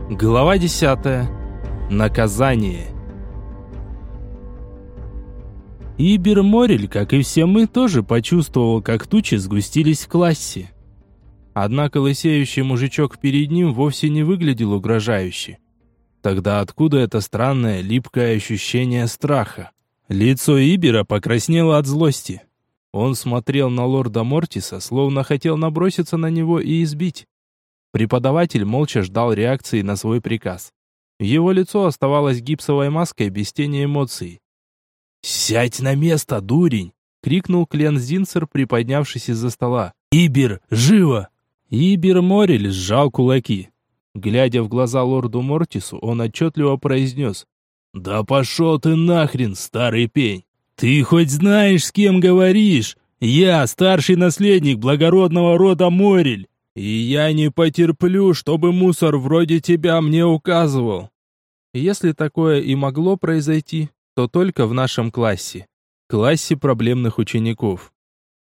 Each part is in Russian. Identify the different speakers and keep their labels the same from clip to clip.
Speaker 1: Глава 10. Наказание. Ибер Морель, как и все мы, тоже почувствовал, как тучи сгустились в классе. Однако лысеющий мужичок перед ним вовсе не выглядел угрожающе. Тогда откуда это странное, липкое ощущение страха? Лицо Ибера покраснело от злости. Он смотрел на лорда Мортиса, словно хотел наброситься на него и избить. Преподаватель молча ждал реакции на свой приказ. Его лицо оставалось гипсовой маской без тени эмоций. «Сядь на место, дурень!» — крикнул Клен Зинцер, приподнявшись из-за стола. «Ибер, живо!» Ибер Морель сжал кулаки. Глядя в глаза лорду Мортису, он отчетливо произнес: «Да пошел ты нахрен, старый пень! Ты хоть знаешь, с кем говоришь? Я старший наследник благородного рода Морель! И я не потерплю, чтобы мусор вроде тебя мне указывал!» Если такое и могло произойти, то только в нашем классе. Классе проблемных учеников.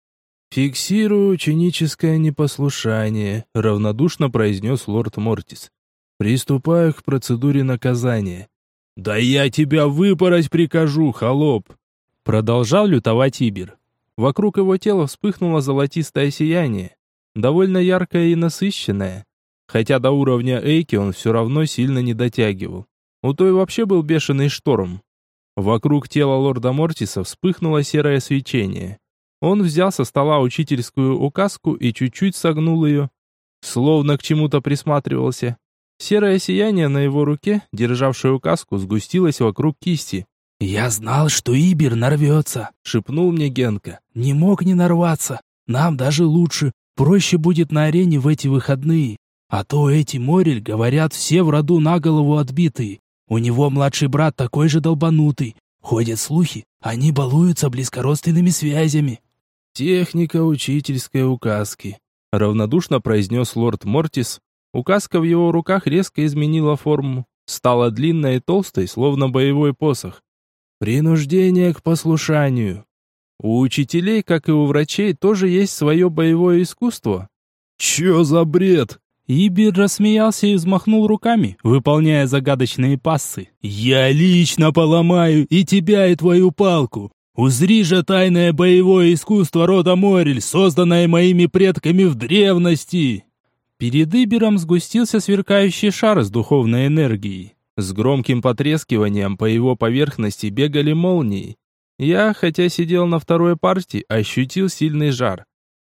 Speaker 1: «Фиксирую ученическое непослушание», — равнодушно произнес лорд Мортис. «Приступаю к процедуре наказания». «Да я тебя выпороть прикажу, холоп!» Продолжал лютовать Ибер. Вокруг его тела вспыхнуло золотистое сияние, довольно яркое и насыщенное. Хотя до уровня Эйки он все равно сильно не дотягивал. У той вообще был бешеный шторм. Вокруг тела лорда Мортиса вспыхнуло серое свечение. Он взял со стола учительскую указку и чуть-чуть согнул ее, словно к чему-то присматривался. Серое сияние на его руке, державшее указку, сгустилось вокруг кисти. «Я знал, что Ибер нарвется», — шепнул мне Генка. «Не мог не нарваться. Нам даже лучше. Проще будет на арене в эти выходные. А то эти Морель, говорят, все в роду на голову отбитые. У него младший брат такой же долбанутый. Ходят слухи, они балуются близкородственными связями». «Техника учительской указки», — равнодушно произнес лорд Мортис. Указка в его руках резко изменила форму. Стала длинной и толстой, словно боевой посох. «Принуждение к послушанию». У учителей, как и у врачей, тоже есть свое боевое искусство. «Чё за бред?» Ибер рассмеялся и взмахнул руками, выполняя загадочные пассы. «Я лично поломаю и тебя, и твою палку. Узри же тайное боевое искусство рода Морель, созданное моими предками в древности!» Перед Ибером сгустился сверкающий шар с духовной энергией. С громким потрескиванием по его поверхности бегали молнии. Я, хотя сидел на второй партии, ощутил сильный жар.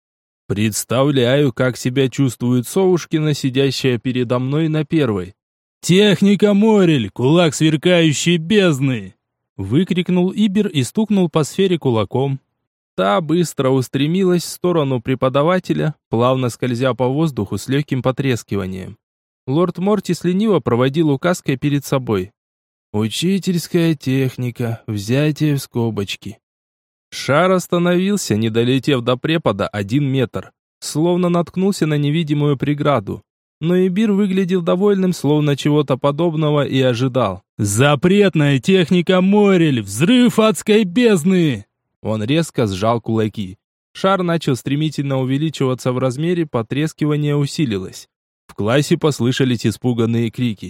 Speaker 1: Представляю, как себя чувствует Совушкина, сидящая передо мной на первой. «Техника Морель, кулак сверкающей бездны!» Выкрикнул Ибер и стукнул по сфере кулаком. Та быстро устремилась в сторону преподавателя, плавно скользя по воздуху с легким потрескиванием. Лорд Мортис лениво проводил указкой перед собой. «Учительская техника, взятие в скобочки». Шар остановился, не долетев до препода 1 метр, словно наткнулся на невидимую преграду. Но Ибир выглядел довольным, словно чего-то подобного и ожидал. «Запретная техника Морель! Взрыв адской бездны!» Он резко сжал кулаки. Шар начал стремительно увеличиваться в размере, потрескивание усилилось. В классе послышались испуганные крики.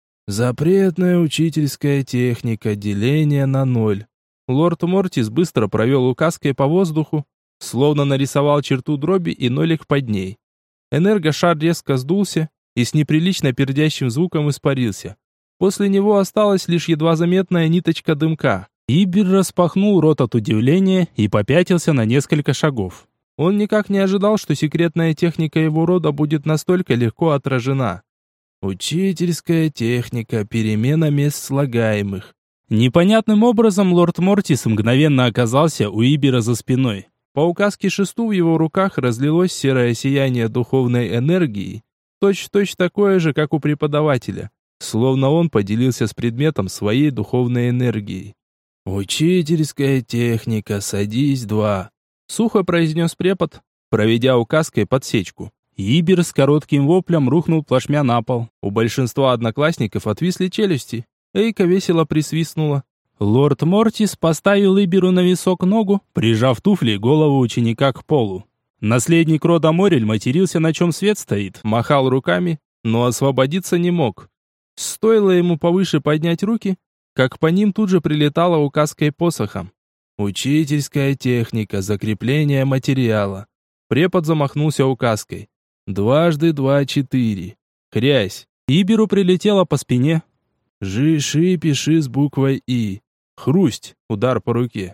Speaker 1: «Запретная учительская техника, деление на 0». Лорд Мортис быстро провел указкой по воздуху, словно нарисовал черту дроби и нолик под ней. Энергошар резко сдулся и с неприлично пердящим звуком испарился. После него осталась лишь едва заметная ниточка дымка. Ибер распахнул рот от удивления и попятился на несколько шагов. Он никак не ожидал, что секретная техника его рода будет настолько легко отражена. «Учительская техника, перемена мест слагаемых». Непонятным образом лорд Мортис мгновенно оказался у Ибера за спиной. По указке шесту в его руках разлилось серое сияние духовной энергии, точь-в-точь такое же, как у преподавателя, словно он поделился с предметом своей духовной энергией. «Учительская техника, садись 2», — сухо произнес препод, проведя указкой подсечку. Ибер с коротким воплем рухнул плашмя на пол. У большинства одноклассников отвисли челюсти. Эйка весело присвистнула. Лорд Мортис поставил Иберу на висок ногу, прижав туфли голову ученика к полу. Наследник рода Морель матерился, на чем свет стоит, махал руками, но освободиться не мог. Стоило ему повыше поднять руки, как по ним тут же прилетала указкой посохом. «Учительская техника закрепления материала». Препод замахнулся указкой. 2 × 2 = 4. Хрясь. Иберу прилетело по спине. «Жиши пиши с буквой И». Хрусть. Удар по руке.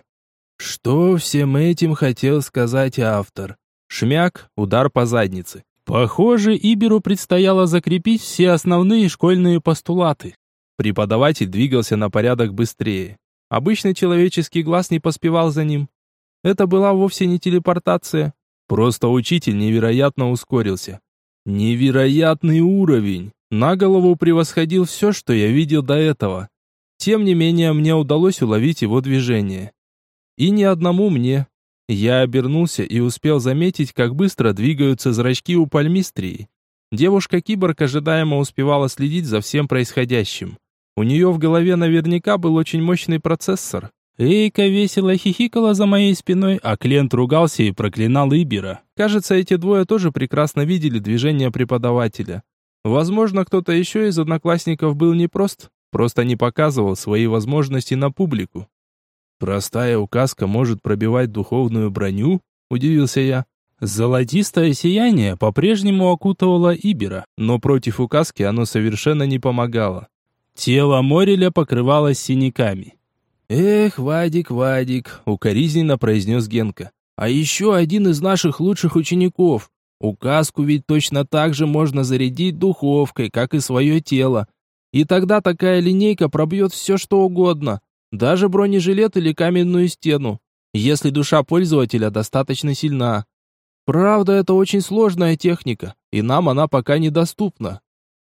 Speaker 1: Что всем этим хотел сказать автор? Шмяк. Удар по заднице. Похоже, Иберу предстояло закрепить все основные школьные постулаты. Преподаватель двигался на порядок быстрее. Обычный человеческий глаз не поспевал за ним. Это была вовсе не телепортация. Просто учитель невероятно ускорился. Невероятный уровень. На голову превосходил все, что я видел до этого. Тем не менее, мне удалось уловить его движение. И не одному мне. Я обернулся и успел заметить, как быстро двигаются зрачки у Пальмистрии. Девушка-киборг ожидаемо успевала следить за всем происходящим. У нее в голове наверняка был очень мощный процессор. Эйка весело хихикала за моей спиной, а Клент ругался и проклинал Ибера. Кажется, эти двое тоже прекрасно видели движения преподавателя. Возможно, кто-то еще из одноклассников был непрост, просто не показывал свои возможности на публику. «Простая указка может пробивать духовную броню?» – удивился я. Золотистое сияние по-прежнему окутывало Ибера, но против указки оно совершенно не помогало. Тело Мореля покрывалось синяками. «Эх, Вадик, Вадик», — укоризненно произнес Генка. «А еще один из наших лучших учеников. Указку ведь точно так же можно зарядить духовкой, как и свое тело. И тогда такая линейка пробьет все, что угодно, даже бронежилет или каменную стену, если душа пользователя достаточно сильна. Правда, это очень сложная техника, и нам она пока недоступна».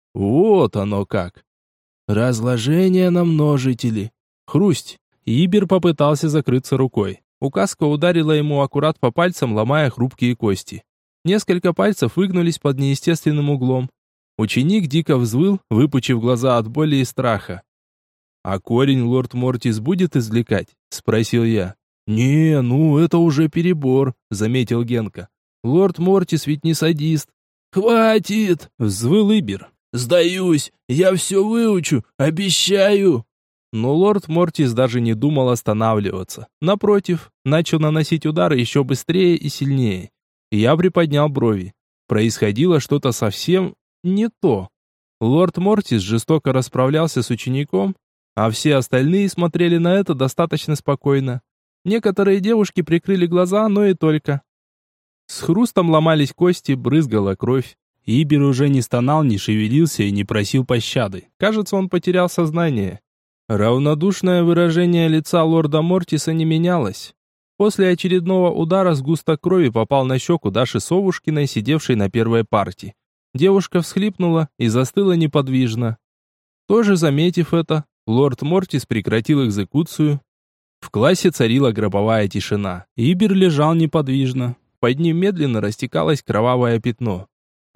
Speaker 1: «Вот оно как». «Разложение на множители». Хрусть. Ибер попытался закрыться рукой. Указка ударила ему аккурат по пальцам, ломая хрупкие кости. Несколько пальцев выгнулись под неестественным углом. Ученик дико взвыл, выпучив глаза от боли и страха. «А корень лорд Мортис будет извлекать?» – спросил я. «Не, ну это уже перебор», – заметил Генка. «Лорд Мортис ведь не садист». «Хватит!» – взвыл Ибер. «Сдаюсь! Я все выучу! Обещаю!» Но лорд Мортис даже не думал останавливаться. Напротив, начал наносить удары еще быстрее и сильнее. Я приподнял брови. Происходило что-то совсем не то. Лорд Мортис жестоко расправлялся с учеником, а все остальные смотрели на это достаточно спокойно. Некоторые девушки прикрыли глаза, но и только. С хрустом ломались кости, брызгала кровь. Ибер уже не стонал, не шевелился и не просил пощады. Кажется, он потерял сознание. Равнодушное выражение лица лорда Мортиса не менялось. После очередного удара сгусток крови попал на щеку Даши Совушкиной, сидевшей на первой парте. Девушка всхлипнула и застыла неподвижно. Тоже заметив это, лорд Мортис прекратил экзекуцию. В классе царила гробовая тишина. Ибер лежал неподвижно. Под ним медленно растекалось кровавое пятно.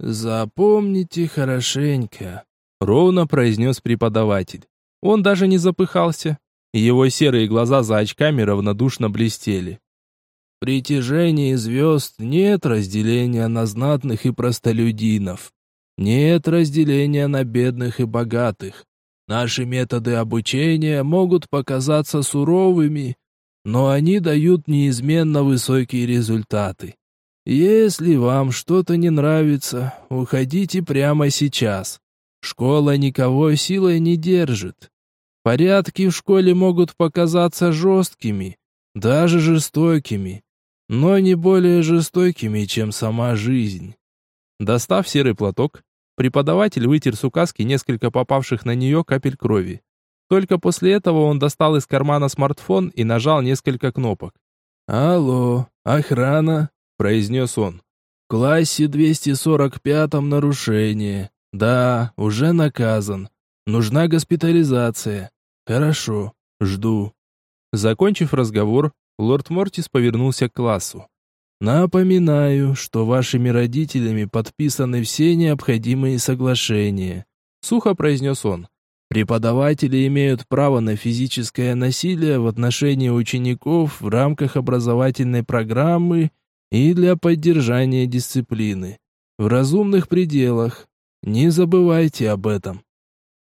Speaker 1: «Запомните хорошенько», — ровно произнес преподаватель. Он даже не запыхался. Его серые глаза за очками равнодушно блестели. «В притяжении звезд нет разделения на знатных и простолюдинов. Нет разделения на бедных и богатых. Наши методы обучения могут показаться суровыми, но они дают неизменно высокие результаты. Если вам что-то не нравится, уходите прямо сейчас. Школа никого силой не держит. Порядки в школе могут показаться жесткими, даже жестокими, но не более жестокими, чем сама жизнь». Достав серый платок, преподаватель вытер с указки несколько попавших на нее капель крови. Только после этого он достал из кармана смартфон и нажал несколько кнопок. «Алло, охрана», — произнес он. «В классе 245-м нарушение. Да, уже наказан. Нужна госпитализация. Хорошо, жду». Закончив разговор, лорд Мортис повернулся к классу. «Напоминаю, что вашими родителями подписаны все необходимые соглашения», — сухо произнес он. «Преподаватели имеют право на физическое насилие в отношении учеников в рамках образовательной программы и для поддержания дисциплины. В разумных пределах. Не забывайте об этом».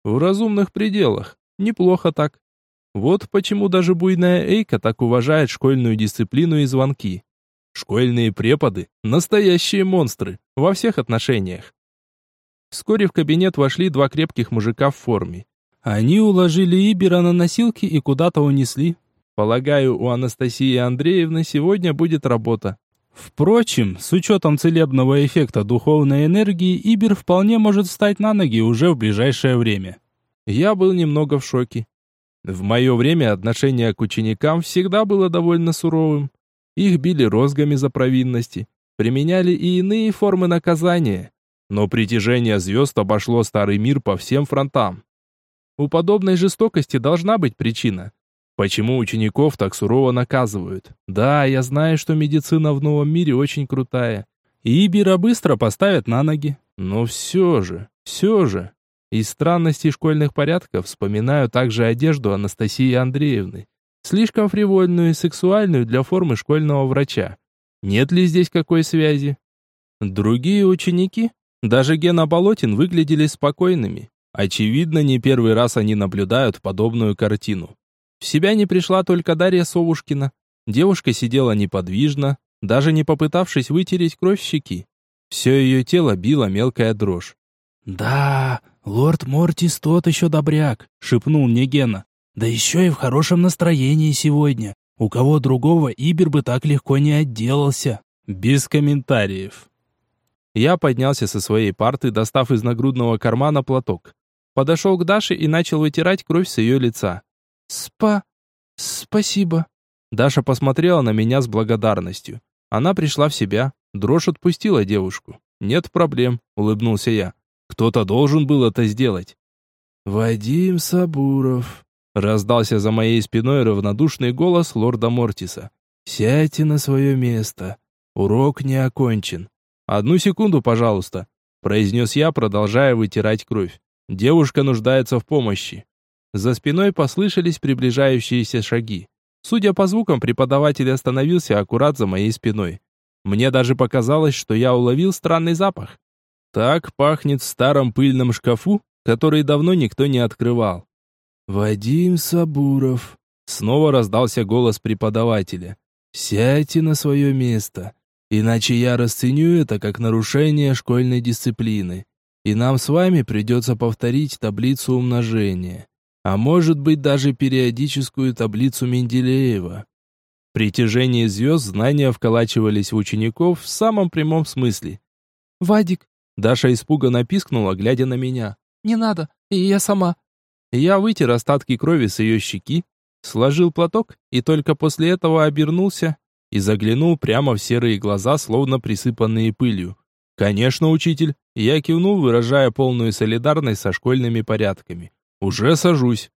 Speaker 1: В разумных пределах. Неплохо так. Вот почему даже буйная Эйка так уважает школьную дисциплину и звонки. Школьные преподы – настоящие монстры во всех отношениях. Вскоре в кабинет вошли два крепких мужика в форме. Они уложили Ибера на носилки и куда-то унесли. Полагаю, у Анастасии Андреевны сегодня будет работа. Впрочем, с учетом целебного эффекта духовной энергии, Ибер вполне может встать на ноги уже в ближайшее время. Я был немного в шоке. В мое время отношение к ученикам всегда было довольно суровым. Их били розгами за провинности, применяли и иные формы наказания. Но притяжение звезд обошло старый мир по всем фронтам. У подобной жестокости должна быть причина. Почему учеников так сурово наказывают? Да, я знаю, что медицина в новом мире очень крутая. И Ибера быстро поставят на ноги. Но все же. Из странностей школьных порядков вспоминаю также одежду Анастасии Андреевны. Слишком фривольную и сексуальную для формы школьного врача. Нет ли здесь какой связи? Другие ученики, даже Гена Болотин, выглядели спокойными. Очевидно, не первый раз они наблюдают подобную картину. В себя не пришла только Дарья Совушкина. Девушка сидела неподвижно, даже не попытавшись вытереть кровь с щеки. Все ее тело било мелкая дрожь. «Да, лорд Мортис тот еще добряк», — шепнул мне Гена. «Да еще и в хорошем настроении сегодня. У кого другого Ибер бы так легко не отделался». Без комментариев. Я поднялся со своей парты, достав из нагрудного кармана платок. Подошел к Даше и начал вытирать кровь с ее лица. Спасибо. Даша посмотрела на меня с благодарностью. Она пришла в себя, дрожь отпустила девушку. «Нет проблем», — улыбнулся я. «Кто-то должен был это сделать». «Вадим Сабуров», — раздался за моей спиной равнодушный голос лорда Мортиса. «Сядьте на свое место. Урок не окончен». «Одну секунду, пожалуйста», — произнес я, продолжая вытирать кровь. «Девушка нуждается в помощи». За спиной послышались приближающиеся шаги. Судя по звукам, преподаватель остановился аккурат за моей спиной. Мне даже показалось, что я уловил странный запах. Так пахнет в старом пыльном шкафу, который давно никто не открывал. «Вадим Сабуров», — снова раздался голос преподавателя. «Сядьте на свое место, иначе я расценю это как нарушение школьной дисциплины, и нам с вами придется повторить таблицу умножения, а может быть даже периодическую таблицу Менделеева». Притяжение звезд знания вколачивались в учеников в самом прямом смысле. «Вадик!» — Даша испуганно пискнула, глядя на меня. «Не надо, я сама». Я вытер остатки крови с ее щеки, сложил платок и только после этого обернулся и заглянул прямо в серые глаза, словно присыпанные пылью. «Конечно, учитель!» — я кивнул, выражая полную солидарность со школьными порядками. «Уже сажусь».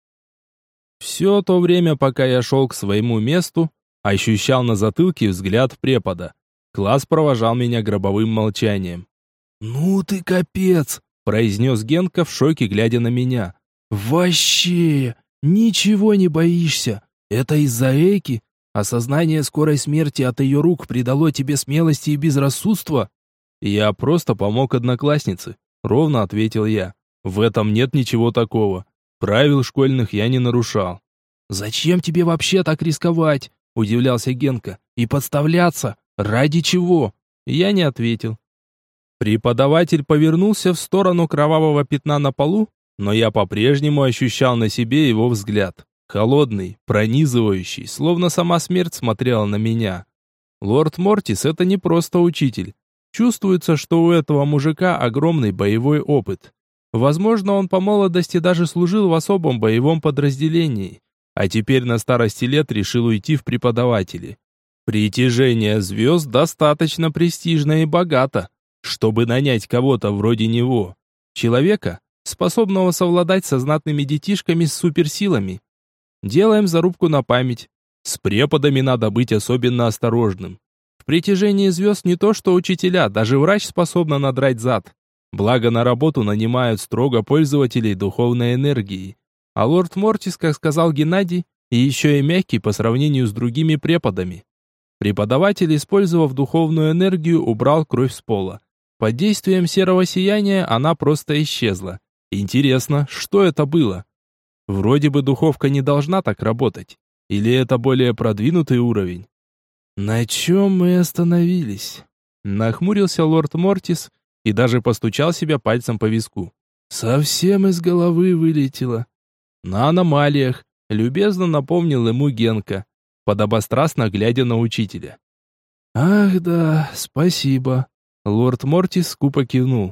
Speaker 1: Все то время, пока я шел к своему месту, ощущал на затылке взгляд препода. Класс провожал меня гробовым молчанием. «Ну ты капец!» – произнес Генка в шоке, глядя на меня. «Вообще! Ничего не боишься! Это из-за Эйки? Осознание скорой смерти от ее рук придало тебе смелости и безрассудства?» «Я просто помог однокласснице», – ровно ответил я. «В этом нет ничего такого. Правил школьных я не нарушал». «Зачем тебе вообще так рисковать?» – удивлялся Генка. «И подставляться? Ради чего?» Я не ответил. Преподаватель повернулся в сторону кровавого пятна на полу, но я по-прежнему ощущал на себе его взгляд. Холодный, пронизывающий, словно сама смерть смотрела на меня. Лорд Мортис — это не просто учитель. Чувствуется, что у этого мужика огромный боевой опыт. Возможно, он по молодости даже служил в особом боевом подразделении, а теперь на старости лет решил уйти в преподаватели. Притяжение звезд достаточно престижно и богато, чтобы нанять кого-то вроде него. Человека, способного совладать со знатными детишками с суперсилами. Делаем зарубку на память. С преподами надо быть особенно осторожным. В притяжении звезд не то что учителя, даже врач способна надрать зад. Благо на работу нанимают строго пользователей духовной энергией. А лорд Мортис, как сказал Геннадий, и еще и мягкий по сравнению с другими преподами. Преподаватель, использовав духовную энергию, убрал кровь с пола. Под действием серого сияния она просто исчезла. Интересно, что это было? Вроде бы духовка не должна так работать. Или это более продвинутый уровень? На чем мы остановились? Нахмурился лорд Мортис и даже постучал себя пальцем по виску. Совсем из головы вылетело. На аномалиях, любезно напомнил ему Генка, подобострастно глядя на учителя. Ах да, спасибо. Лорд Мортис скупо кивнул.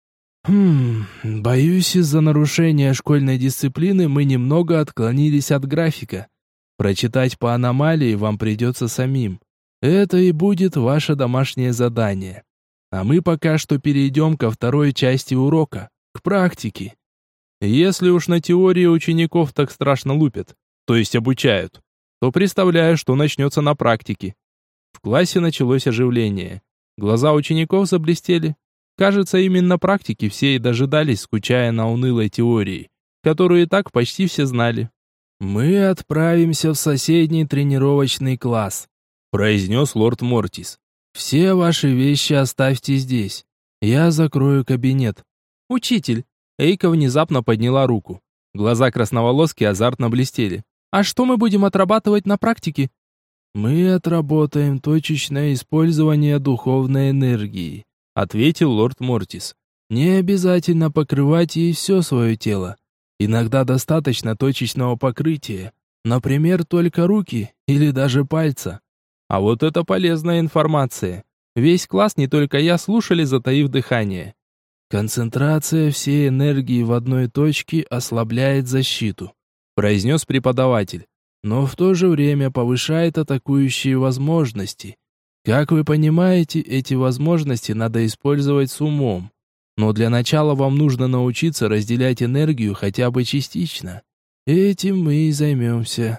Speaker 1: Боюсь, из-за нарушения школьной дисциплины мы немного отклонились от графика. Прочитать по аномалии вам придется самим. Это и будет ваше домашнее задание. А мы пока что перейдем ко второй части урока, к практике. Если уж на теории учеников так страшно лупят, то есть обучают, то представляю, что начнется на практике. В классе началось оживление. Глаза учеников заблестели. Кажется, именно практики все и дожидались, скучая на унылой теории, которую и так почти все знали. «Мы отправимся в соседний тренировочный класс», произнес лорд Мортис. «Все ваши вещи оставьте здесь. Я закрою кабинет». «Учитель!» Эйка внезапно подняла руку. Глаза красноволоски азартно блестели. «А что мы будем отрабатывать на практике?» «Мы отработаем точечное использование духовной энергии», ответил лорд Мортис. «Не обязательно покрывать ей все свое тело. Иногда достаточно точечного покрытия, например, только руки или даже пальца». А вот это полезная информация. Весь класс, не только я, слушали, затаив дыхание. «Концентрация всей энергии в одной точке ослабляет защиту», произнес преподаватель, «но в то же время повышает атакующие возможности. Как вы понимаете, эти возможности надо использовать с умом. Но для начала вам нужно научиться разделять энергию хотя бы частично. Этим мы и займемся».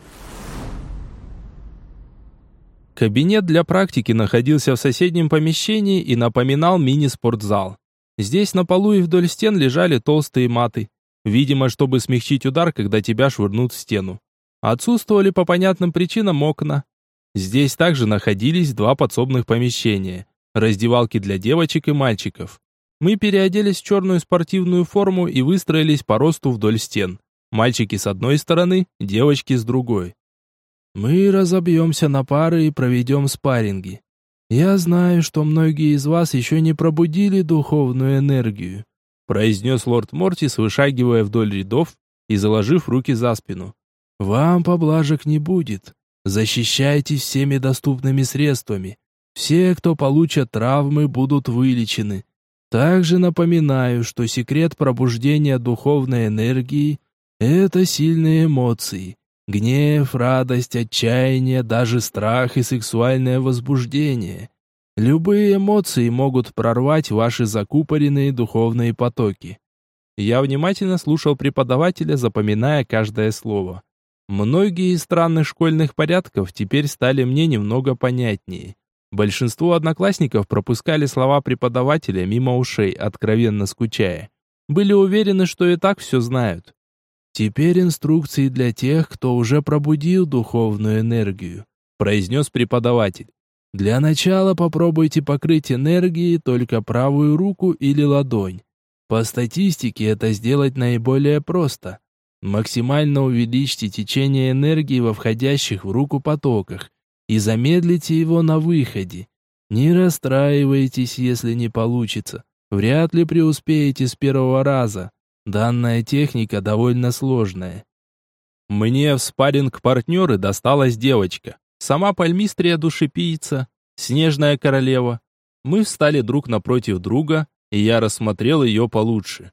Speaker 1: Кабинет для практики находился в соседнем помещении и напоминал мини-спортзал. Здесь на полу и вдоль стен лежали толстые маты, видимо, чтобы смягчить удар, когда тебя швырнут в стену. Отсутствовали по понятным причинам окна. Здесь также находились два подсобных помещения, раздевалки для девочек и мальчиков. Мы переоделись в черную спортивную форму и выстроились по росту вдоль стен. Мальчики с одной стороны, девочки с другой. «Мы разобьемся на пары и проведем спарринги. Я знаю, что многие из вас еще не пробудили духовную энергию», произнес лорд Мортис, вышагивая вдоль рядов и заложив руки за спину. «Вам поблажек не будет. Защищайтесь всеми доступными средствами. Все, кто получат травмы, будут вылечены. Также напоминаю, что секрет пробуждения духовной энергии – это сильные эмоции. Гнев, радость, отчаяние, даже страх и сексуальное возбуждение. Любые эмоции могут прорвать ваши закупоренные духовные потоки». Я внимательно слушал преподавателя, запоминая каждое слово. Многие из странных школьных порядков теперь стали мне немного понятнее. Большинство одноклассников пропускали слова преподавателя мимо ушей, откровенно скучая. Были уверены, что и так все знают. «Теперь инструкции для тех, кто уже пробудил духовную энергию», произнес преподаватель. «Для начала попробуйте покрыть энергией только правую руку или ладонь. По статистике это сделать наиболее просто. Максимально увеличьте течение энергии во входящих в руку потоках и замедлите его на выходе. Не расстраивайтесь, если не получится. Вряд ли преуспеете с первого раза. Данная техника довольно сложная». Мне в спарринг-партнеры досталась девочка. Сама пальмистрия душепийца, снежная королева. Мы встали друг напротив друга, и я рассмотрел ее получше.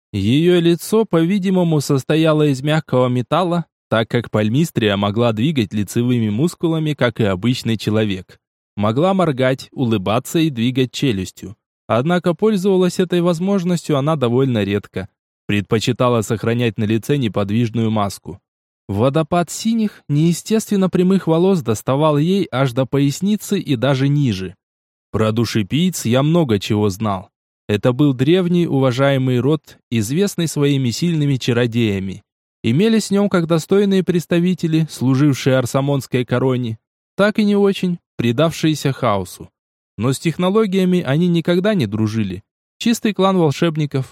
Speaker 1: Ее лицо, по-видимому, состояло из мягкого металла, так как пальмистрия могла двигать лицевыми мускулами, как и обычный человек. Могла моргать, улыбаться и двигать челюстью. Однако пользовалась этой возможностью она довольно редко. Предпочитала сохранять на лице неподвижную маску. Водопад синих, неестественно прямых волос доставал ей аж до поясницы и даже ниже. Про душепийц я много чего знал. Это был древний уважаемый род, известный своими сильными чародеями. Имелись в нем как достойные представители, служившие арсамонской короне, так и не очень, предавшиеся хаосу. Но с технологиями они никогда не дружили. Чистый клан волшебников.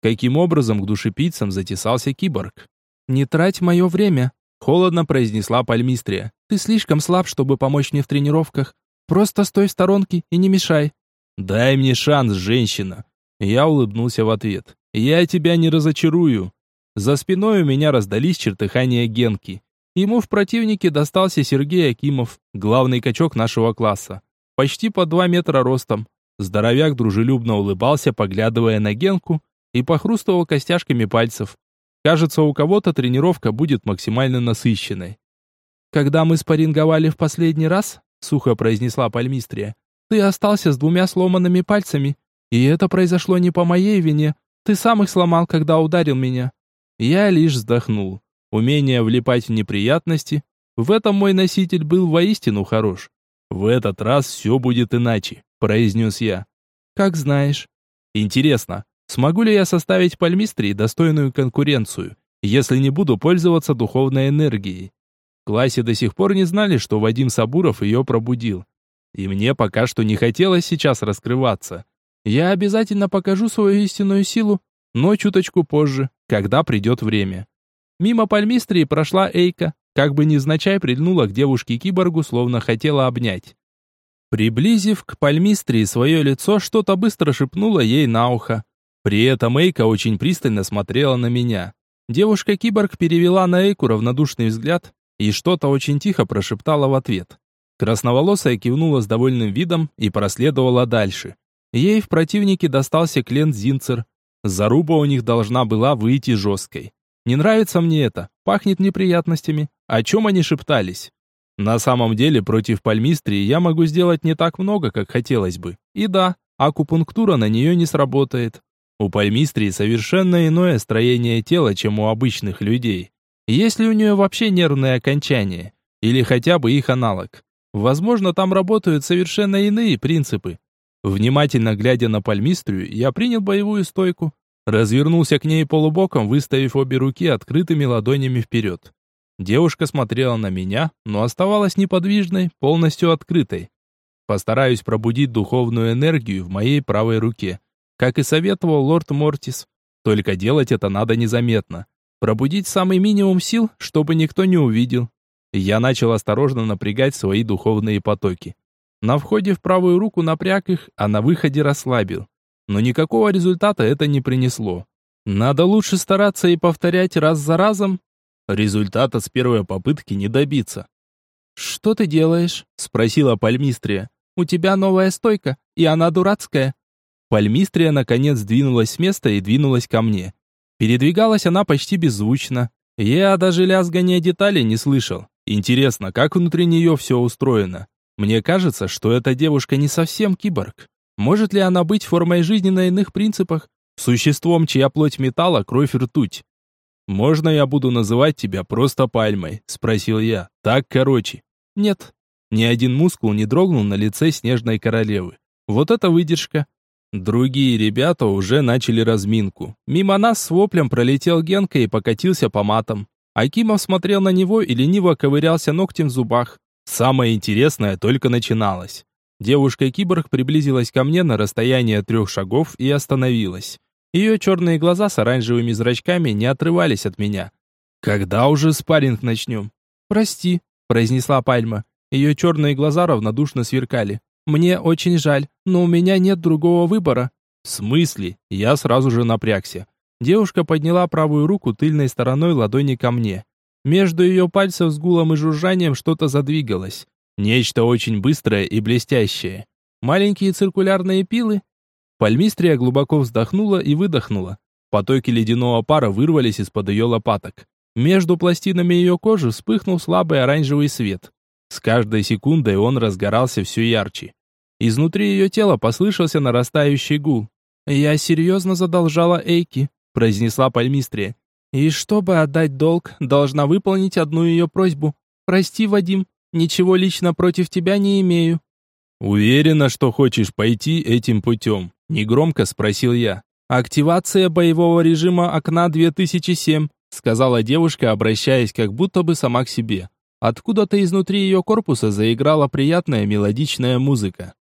Speaker 1: каким образом к душепийцам затесался киборг. «Не трать мое время», — холодно произнесла Пальмистрия. «Ты слишком слаб, чтобы помочь мне в тренировках. Просто стой в сторонке и не мешай». «Дай мне шанс, женщина». Я улыбнулся в ответ. «Я тебя не разочарую». За спиной у меня раздались чертыхания Генки. Ему в противнике достался Сергей Акимов, главный качок нашего класса. Почти по 2 метра ростом. Здоровяк дружелюбно улыбался, поглядывая на Генку, и похрустывал костяшками пальцев. Кажется, у кого-то тренировка будет максимально насыщенной. «Когда мы спарринговали в последний раз», — сухо произнесла Пальмистрия, «ты остался с 2 сломанными пальцами. И это произошло не по моей вине. Ты сам их сломал, когда ударил меня». Я лишь вздохнул. Умение влипать в неприятности, в этом мой носитель был воистину хорош. «В этот раз все будет иначе», — произнес я. «Как знаешь». «Интересно, смогу ли я составить Пальмистрии достойную конкуренцию, если не буду пользоваться духовной энергией?» В классе до сих пор не знали, что Вадим Сабуров ее пробудил. И мне пока что не хотелось сейчас раскрываться. Я обязательно покажу свою истинную силу, но чуточку позже, когда придет время. Мимо Пальмистрии прошла Эйка, как бы невзначай прильнула к девушке-киборгу, словно хотела обнять. Приблизив к Пальмистрии свое лицо, что-то быстро шепнула ей на ухо. При этом Эйка очень пристально смотрела на меня. Девушка-киборг перевела на Эйку равнодушный взгляд и что-то очень тихо прошептала в ответ. Красноволосая кивнула с довольным видом и проследовала дальше. Ей в противнике достался Клент Зинцер. Заруба у них должна была выйти жесткой. Не нравится мне это, пахнет неприятностями. О чем они шептались? На самом деле, против Пальмистрии я могу сделать не так много, как хотелось бы. И да, акупунктура на нее не сработает. У Пальмистрии совершенно иное строение тела, чем у обычных людей. Есть ли у нее вообще нервные окончания? Или хотя бы их аналог? Возможно, там работают совершенно иные принципы. Внимательно глядя на Пальмистрию, я принял боевую стойку. Развернулся к ней полубоком, выставив обе руки открытыми ладонями вперед. Девушка смотрела на меня, но оставалась неподвижной, полностью открытой. Постараюсь пробудить духовную энергию в моей правой руке, как и советовал лорд Мортис. Только делать это надо незаметно. Пробудить самый минимум сил, чтобы никто не увидел. Я начал осторожно напрягать свои духовные потоки. На входе в правую руку напряг их, а на выходе расслабил. Но никакого результата это не принесло. Надо лучше стараться и повторять раз за разом. Результата с первой попытки не добиться. «Что ты делаешь?» — спросила Пальмистрия. «У тебя новая стойка, и она дурацкая». Пальмистрия наконец двинулась с места и двинулась ко мне. Передвигалась она почти беззвучно. Я даже лязгания деталей не слышал. Интересно, как внутри нее все устроено. Мне кажется, что эта девушка не совсем киборг. Может ли она быть формой жизни на иных принципах? Существом, чья плоть металла, кровь ртуть? «Можно я буду называть тебя просто Пальмой?» – спросил я. «Так короче». «Нет». Ни один мускул не дрогнул на лице снежной королевы. Вот это выдержка. Другие ребята уже начали разминку. Мимо нас с воплем пролетел Генка и покатился по матам. Акимов смотрел на него и лениво ковырялся ногтем в зубах. Самое интересное только начиналось. Девушка-киборг приблизилась ко мне на расстояние 3 шагов и остановилась. Ее черные глаза с оранжевыми зрачками не отрывались от меня. «Когда уже спарринг начнем?» «Прости», — произнесла Пальма. Ее черные глаза равнодушно сверкали. «Мне очень жаль, но у меня нет другого выбора». «В смысле?» Я сразу же напрягся. Девушка подняла правую руку тыльной стороной ладони ко мне. Между ее пальцев с гулом и жужжанием что-то задвигалось. Нечто очень быстрое и блестящее. Маленькие циркулярные пилы. Пальмистрия глубоко вздохнула и выдохнула. Потоки ледяного пара вырвались из-под ее лопаток. Между пластинами ее кожи вспыхнул слабый оранжевый свет. С каждой секундой он разгорался все ярче. Изнутри ее тела послышался нарастающий гул. «Я серьезно задолжала Эйки», — произнесла Пальмистрия. «И чтобы отдать долг, должна выполнить одну ее просьбу. Прости, Вадим, ничего лично против тебя не имею». «Уверена, что хочешь пойти этим путем?» — негромко спросил я. «Активация боевого режима окна 2007», — сказала девушка, обращаясь как будто бы сама к себе. Откуда-то изнутри ее корпуса заиграла приятная мелодичная музыка.